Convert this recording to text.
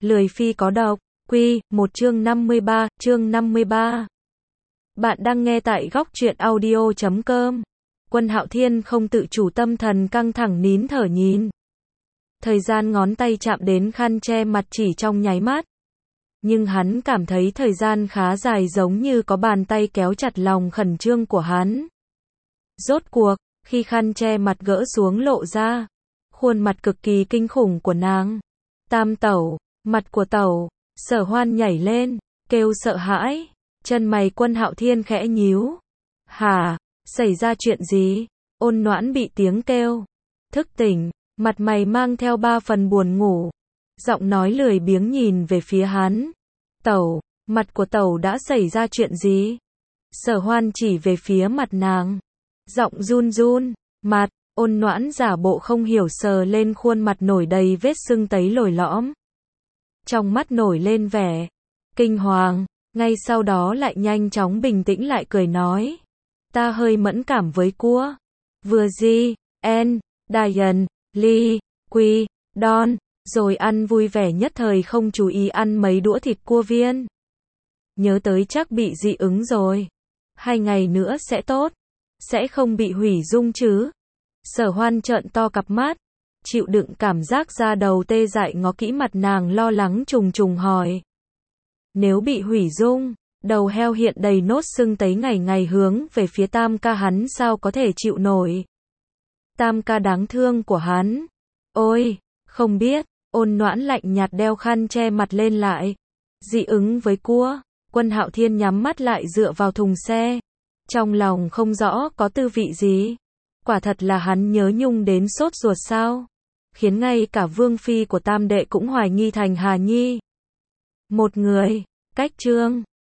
Lười phi có độc. Quy, 1 chương 53, chương 53. Bạn đang nghe tại góc truyện audio.com. Quân Hạo Thiên không tự chủ, tâm thần căng thẳng nín thở nhìn. Thời gian ngón tay chạm đến khăn che mặt chỉ trong nháy mắt. Nhưng hắn cảm thấy thời gian khá dài, giống như có bàn tay kéo chặt lòng khẩn trương của hắn. Rốt cuộc, khi khăn che mặt gỡ xuống lộ ra khuôn mặt cực kỳ kinh khủng của nàng. Tam tẩu, mặt của tẩu. Sở Hoan nhảy lên, kêu sợ hãi. Chân mày Quân Hạo Thiên khẽ nhíu. Hả, xảy ra chuyện gì? Ôn Noãn bị tiếng kêu thức tỉnh, mặt mày mang theo 3 phần buồn ngủ. Giọng nói lười biếng nhìn về phía hắn. Tẩu, mặt của tẩu đã xảy ra chuyện gì? Sở Hoan chỉ về phía mặt nàng. Giọng run run. Mặt. Ôn Noãn giả bộ không hiểu, sờ lên khuôn mặt nổi đầy vết sưng tấy lồi lõm. Trong mắt nổi lên vẻ kinh hoàng, ngay sau đó lại nhanh chóng bình tĩnh lại, cười nói. Ta hơi mẫn cảm với cua. Vừa gì, en, Dian, Ly, Quy, Don, rồi ăn vui vẻ nhất thời không chú ý ăn mấy đũa thịt cua viên. Nhớ tới chắc bị dị ứng rồi. 2 ngày nữa sẽ tốt. Sẽ không bị hủy dung chứ? Sở Hoan trợn to cặp mắt, chịu đựng cảm giác da đầu tê dại, ngó kỹ mặt nàng, lo lắng trùng trùng hỏi. Nếu bị hủy dung, đầu heo hiện đầy nốt sưng tấy, ngày ngày hướng về phía Tam ca, hắn sao có thể chịu nổi? Tam ca đáng thương của hắn. Ôi, không biết. Ôn Noãn lạnh nhạt đeo khăn che mặt lên lại. Dị ứng với cua. Quân Hạo Thiên nhắm mắt lại dựa vào thùng xe. Trong lòng không rõ có tư vị gì. Quả thật là hắn nhớ nhung đến sốt ruột sao? Khiến ngay cả vương phi của Tam đệ cũng hoài nghi thành Hà Nhi. Một người. Cách chương